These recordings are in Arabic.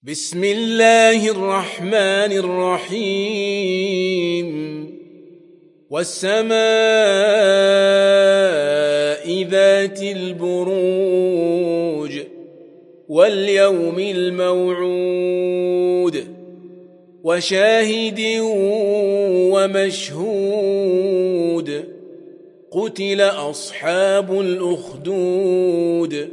بسم الله الرحمن الرحيم والسماء ذات البروج واليوم الموعود وشاهد ومشهود قتل أصحاب الأخدود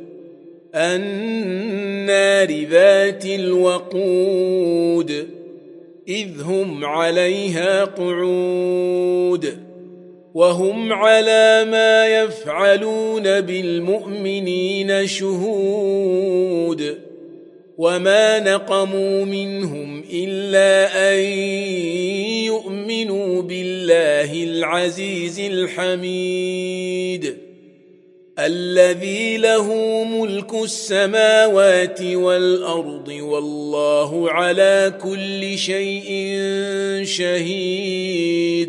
النار ذات الوقود إذ هم عليها قعود وهم على ما يفعلون بالمؤمنين شهود وما نقموا منهم إلا أن يؤمنوا بالله العزيز الحميد الذي له ملك السماوات والأرض والله على كل شيء شهيد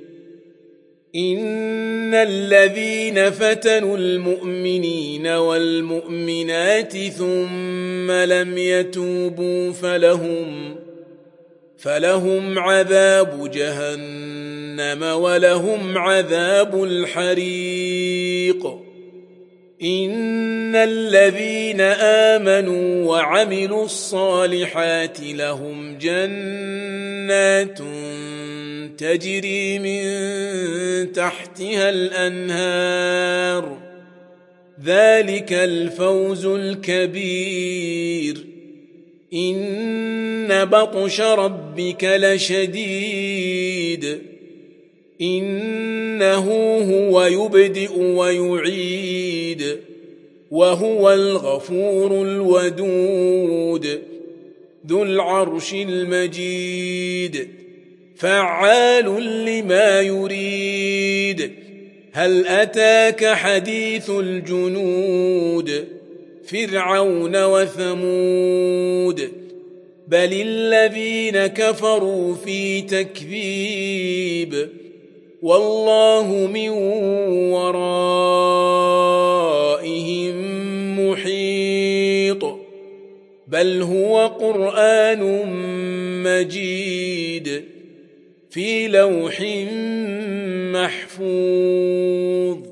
إن الذين فتنوا المؤمنين والمؤمنات ثم لم يتوبوا فلهم عذاب جهنم ولهم عذاب الحريق إن الذين آمنوا وعملوا الصالحات لهم جنات تجري من تحتها الأنهار ذلك الفوز الكبير إن بطش ربك لشديد إنه هو يبدئ ويعيد وهو الغفور الودود ذو العرش المجيد فعال لما يريد هل أتاك حديث الجنود فرعون وثمود بل الذين كفروا في تكذيب والله من ورائهم محيط بل هو قرآن مجيد في لوح محفوظ